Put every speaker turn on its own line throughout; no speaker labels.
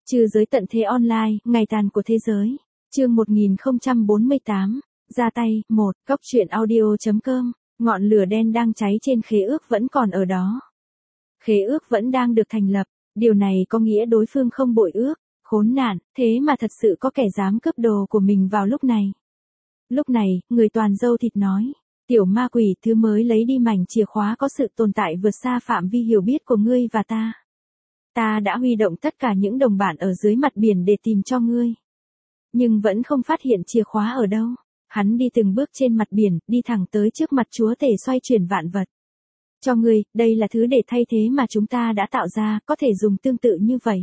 Trừ giới tận thế online, ngày tàn của thế giới. Chương 1048. Ra tay, 1. Góc truyện audio.com. Ngọn lửa đen đang cháy trên khế ước vẫn còn ở đó. Khế ước vẫn đang được thành lập, điều này có nghĩa đối phương không bội ước. Khốn nạn, thế mà thật sự có kẻ dám cướp đồ của mình vào lúc này. Lúc này, người toàn dâu thịt nói. Tiểu ma quỷ, thứ mới lấy đi mảnh chìa khóa có sự tồn tại vượt xa phạm vi hiểu biết của ngươi và ta. Ta đã huy động tất cả những đồng bạn ở dưới mặt biển để tìm cho ngươi. Nhưng vẫn không phát hiện chìa khóa ở đâu. Hắn đi từng bước trên mặt biển, đi thẳng tới trước mặt chúa tể xoay chuyển vạn vật. Cho ngươi, đây là thứ để thay thế mà chúng ta đã tạo ra, có thể dùng tương tự như vậy.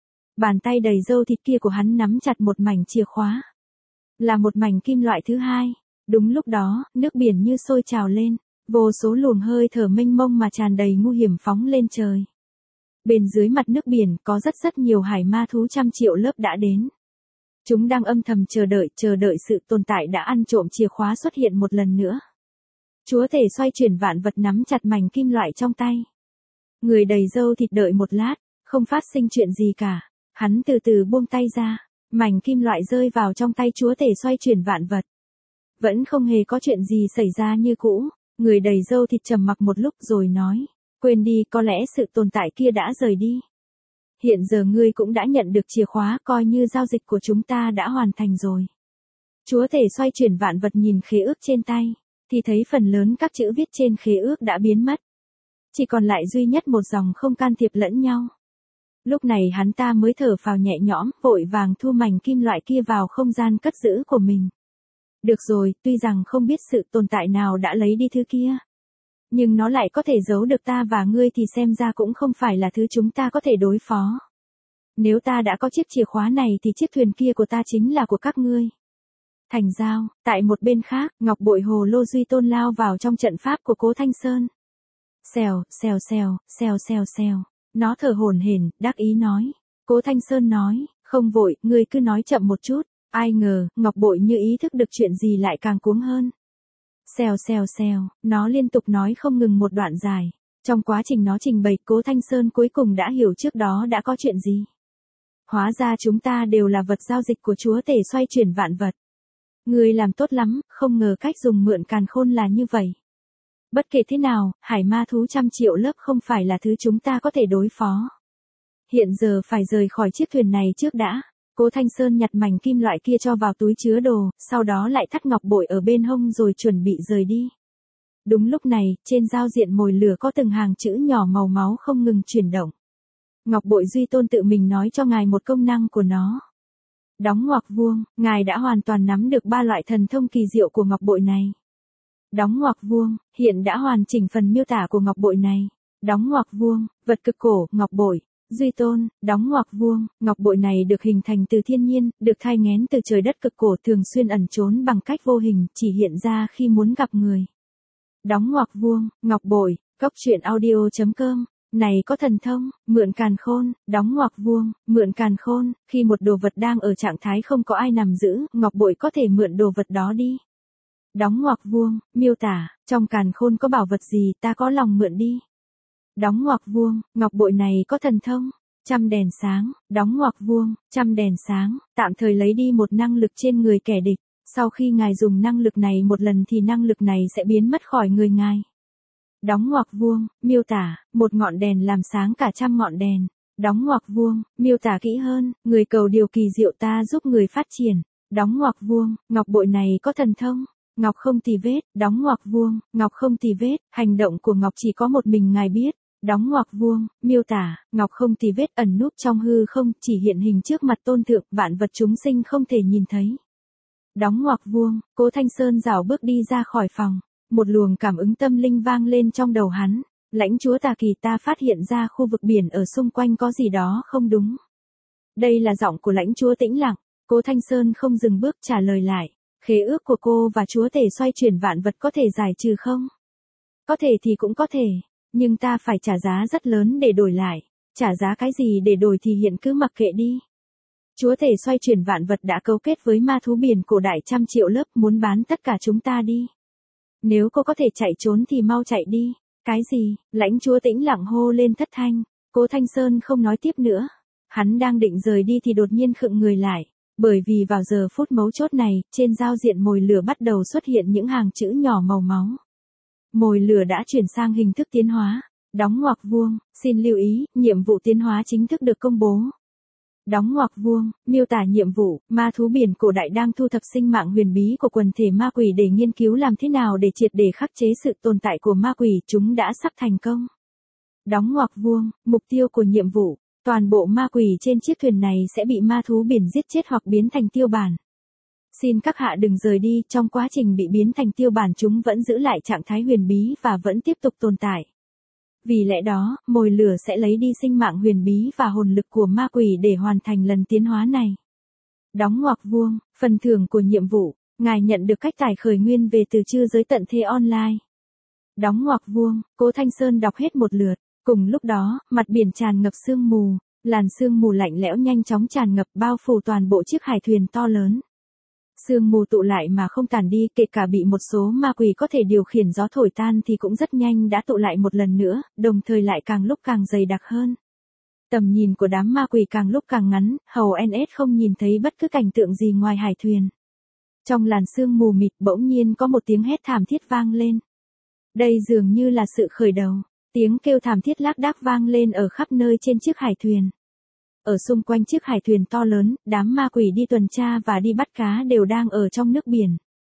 Bàn tay đầy râu thịt kia của hắn nắm chặt một mảnh chìa khóa. Là một mảnh kim loại thứ hai. Đúng lúc đó, nước biển như sôi trào lên. Vô số luồng hơi thở mênh mông mà tràn đầy nguy hiểm phóng lên trời. Bên dưới mặt nước biển có rất nhiều hải ma thú trăm triệu lớp đã đến. Chúng đang âm thầm chờ đợi sự tồn tại đã ăn trộm chìa khóa xuất hiện một lần nữa. Chúa tể xoay chuyển vạn vật nắm chặt mảnh kim loại trong tay. Người đầy râu thịt đợi một lát, không phát sinh chuyện gì cả. Hắn từ từ buông tay ra, mảnh kim loại rơi vào trong tay chúa tể xoay chuyển vạn vật. Vẫn không hề có chuyện gì xảy ra như cũ, người đầy râu thịt trầm mặc một lúc rồi nói, quên đi, có lẽ sự tồn tại kia đã rời đi. Hiện giờ ngươi cũng đã nhận được chìa khóa, coi như giao dịch của chúng ta đã hoàn thành rồi. Chúa tể xoay chuyển vạn vật nhìn khế ước trên tay, thì thấy phần lớn các chữ viết trên khế ước đã biến mất. Chỉ còn lại duy nhất một dòng không can thiệp lẫn nhau. Lúc này hắn ta mới thở phào nhẹ nhõm, vội vàng thu mảnh kim loại kia vào không gian cất giữ của mình. Được rồi, tuy rằng không biết sự tồn tại nào đã lấy đi thứ kia. Nhưng nó lại có thể giấu được ta và ngươi thì xem ra cũng không phải là thứ chúng ta có thể đối phó. Nếu ta đã có chiếc chìa khóa này thì chiếc thuyền kia của ta chính là của các ngươi. Thành giao, tại một bên khác, ngọc bội hồ lô Duy Tôn lao vào trong trận pháp của Cố Thanh Sơn. Xèo, xèo xèo, xèo xèo xèo. Nó thở hổn hển, đắc ý nói. Cố Thanh Sơn nói, không vội, ngươi cứ nói chậm một chút. Ai ngờ, ngọc bội như ý thức được chuyện gì lại càng cuống hơn. Xèo xèo xèo, nó liên tục nói không ngừng một đoạn dài. Trong quá trình nó trình bày, Cố Thanh Sơn cuối cùng đã hiểu trước đó đã có chuyện gì. Hóa ra chúng ta đều là vật giao dịch của chúa tể xoay chuyển vạn vật. Ngươi làm tốt lắm, không ngờ cách dùng mượn càn khôn là như vậy. Bất kể thế nào, hải ma thú trăm triệu lớp không phải là thứ chúng ta có thể đối phó. Hiện giờ phải rời khỏi chiếc thuyền này trước đã. Cố Thanh Sơn nhặt mảnh kim loại kia cho vào túi chứa đồ, sau đó lại thắt ngọc bội ở bên hông rồi chuẩn bị rời đi. Đúng lúc này, trên giao diện mồi lửa có từng hàng chữ nhỏ màu máu không ngừng chuyển động. Ngọc bội Duy Tôn tự mình nói cho ngài một công năng của nó. Đóng ngoặc vuông, ngài đã hoàn toàn nắm được 3 loại thần thông kỳ diệu của ngọc bội này. Đóng ngoặc vuông, hiện đã hoàn chỉnh phần miêu tả của ngọc bội này. Đóng ngoặc vuông, vật cực cổ, ngọc bội. Duy Tôn, đóng ngoặc vuông, ngọc bội này được hình thành từ thiên nhiên, được thai nghén từ trời đất cực cổ, thường xuyên ẩn trốn bằng cách vô hình, chỉ hiện ra khi muốn gặp người. Đóng ngoặc vuông, ngọc bội, góc truyện audio.com. Này có thần thông, mượn càn khôn, đóng ngoặc vuông, mượn càn khôn, khi một đồ vật đang ở trạng thái không có ai nắm giữ, ngọc bội có thể mượn đồ vật đó đi. Đóng ngoặc vuông, miêu tả, trong càn khôn có bảo vật gì ta có lòng mượn đi. Đóng ngoặc vuông, ngọc bội này có thần thông, trăm đèn sáng, đóng ngoặc vuông, trăm đèn sáng, tạm thời lấy đi một năng lực trên người kẻ địch, sau khi ngài dùng năng lực này một lần thì năng lực này sẽ biến mất khỏi người ngài. Đóng ngoặc vuông, miêu tả, một ngọn đèn làm sáng cả trăm ngọn đèn. Đóng ngoặc vuông, miêu tả kỹ hơn, người cầu điều kỳ diệu ta giúp người phát triển. Đóng ngoặc vuông, ngọc bội này có thần thông. Ngọc không tì vết, đóng ngoặc vuông, ngọc không tì vết, hành động của ngọc chỉ có một mình ngài biết. Đóng ngoặc vuông, miêu tả, ngọc không tì vết ẩn núp trong hư không, chỉ hiện hình trước mặt tôn thượng, vạn vật chúng sinh không thể nhìn thấy. Đóng ngoặc vuông, Cố Thanh Sơn rảo bước đi ra khỏi phòng, một luồng cảm ứng tâm linh vang lên trong đầu hắn. Lãnh chúa Tà Kỳ, ta phát hiện ra khu vực biển ở xung quanh có gì đó không đúng. Đây là giọng của lãnh chúa tĩnh lặng. Cố Thanh Sơn không dừng bước trả lời lại. Khế ước của cô và chúa tể xoay chuyển vạn vật có thể giải trừ không? Có thể thì cũng có thể, nhưng ta phải trả giá rất lớn để đổi lại. Trả giá cái gì để đổi thì hiện cứ mặc kệ đi. Chúa tể xoay chuyển vạn vật đã cấu kết với ma thú biển cổ đại trăm triệu lớp, muốn bán tất cả chúng ta đi. Nếu cô có thể chạy trốn thì mau chạy đi. Cái gì? Lãnh chúa tĩnh lặng hô lên thất thanh. Cố Thanh Sơn không nói tiếp nữa. Hắn đang định rời đi thì đột nhiên khựng người lại, bởi vì vào giờ phút mấu chốt này, trên giao diện mồi lửa bắt đầu xuất hiện những hàng chữ nhỏ màu máu. Mồi lửa đã chuyển sang hình thức tiến hóa. Đóng ngoặc vuông, xin lưu ý, nhiệm vụ tiến hóa chính thức được công bố. Đóng ngoặc vuông, miêu tả nhiệm vụ, ma thú biển cổ đại đang thu thập sinh mạng huyền bí của quần thể ma quỷ để nghiên cứu làm thế nào để triệt để khắc chế sự tồn tại của ma quỷ, chúng đã sắp thành công. Đóng ngoặc vuông, mục tiêu của nhiệm vụ, toàn bộ ma quỷ trên chiếc thuyền này sẽ bị ma thú biển giết chết hoặc biến thành tiêu bản. Xin các hạ đừng rời đi, trong quá trình bị biến thành tiêu bản chúng vẫn giữ lại trạng thái huyền bí và vẫn tiếp tục tồn tại. Vì lẽ đó, mồi lửa sẽ lấy đi sinh mạng huyền bí và hồn lực của ma quỷ để hoàn thành lần tiến hóa này. Đóng ngoặc vuông, phần thưởng của nhiệm vụ, ngài nhận được cách tải khởi nguyên về từ chư giới tận thế online. Đóng ngoặc vuông, Cố Thanh Sơn đọc hết một lượt, cùng lúc đó, mặt biển tràn ngập sương mù, làn sương mù lạnh lẽo nhanh chóng tràn ngập bao phủ toàn bộ chiếc hải thuyền to lớn. Sương mù tụ lại mà không tản đi, kể cả bị một số ma quỷ có thể điều khiển gió thổi tan thì cũng rất nhanh đã tụ lại một lần nữa, đồng thời lại càng lúc càng dày đặc hơn. Tầm nhìn của đám ma quỷ càng lúc càng ngắn, hầu NS không nhìn thấy bất cứ cảnh tượng gì ngoài hải thuyền. Trong làn sương mù mịt bỗng nhiên có một tiếng hét thảm thiết vang lên. Đây dường như là sự khởi đầu, tiếng kêu thảm thiết lác đác vang lên ở khắp nơi trên chiếc hải thuyền. Ở xung quanh chiếc hải thuyền to lớn, đám ma quỷ đi tuần tra và đi bắt cá đều đang ở trong nước biển.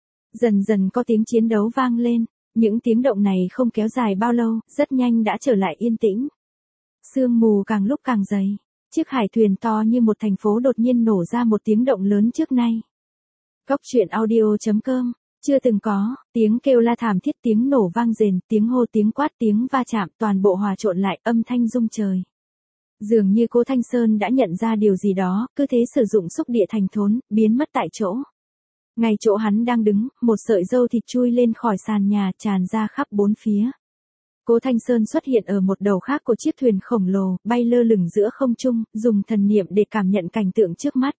Dần dần có tiếng chiến đấu vang lên, những tiếng động này không kéo dài bao lâu, rất nhanh đã trở lại yên tĩnh. Sương mù càng lúc càng dày, chiếc hải thuyền to như một thành phố đột nhiên nổ ra một tiếng động lớn trước nay. Cóc truyện audio.com, chưa từng có, tiếng kêu la thảm thiết, tiếng nổ vang rền, tiếng hô, tiếng quát, tiếng va chạm, toàn bộ hòa trộn lại, âm thanh rung trời. Dường như Cố Thanh Sơn đã nhận ra điều gì đó, cứ thế sử dụng xúc địa thành thốn, biến mất tại chỗ. Ngay chỗ hắn đang đứng, một sợi râu thịt chui lên khỏi sàn nhà, tràn ra khắp bốn phía. Cố Thanh Sơn xuất hiện ở một đầu khác của chiếc thuyền khổng lồ, bay lơ lửng giữa không trung, dùng thần niệm để cảm nhận cảnh tượng trước mắt.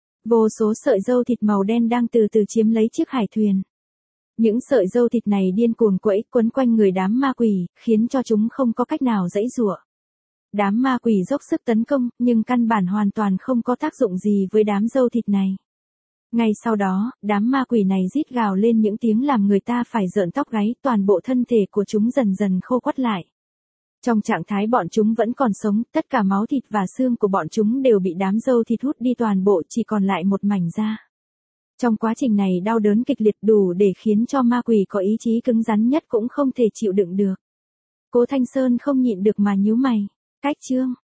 Vô số sợi râu thịt màu đen đang từ từ chiếm lấy chiếc hải thuyền. Những sợi râu thịt này điên cuồng quẫy quấn quanh người đám ma quỷ, khiến cho chúng không có cách nào giãy giụa. Đám ma quỷ dốc sức tấn công, nhưng căn bản hoàn toàn không có tác dụng gì với đám râu thịt này. Ngay sau đó, đám ma quỷ này rít gào lên những tiếng làm người ta phải rợn tóc gáy, toàn bộ thân thể của chúng dần dần khô quắt lại. Trong trạng thái bọn chúng vẫn còn sống, tất cả máu thịt và xương của bọn chúng đều bị đám râu thịt hút đi toàn bộ, chỉ còn lại một mảnh da. Trong quá trình này đau đớn kịch liệt đủ để khiến cho ma quỷ có ý chí cứng rắn nhất cũng không thể chịu đựng được. Cố Thanh Sơn không nhịn được mà nhíu mày. Cách chương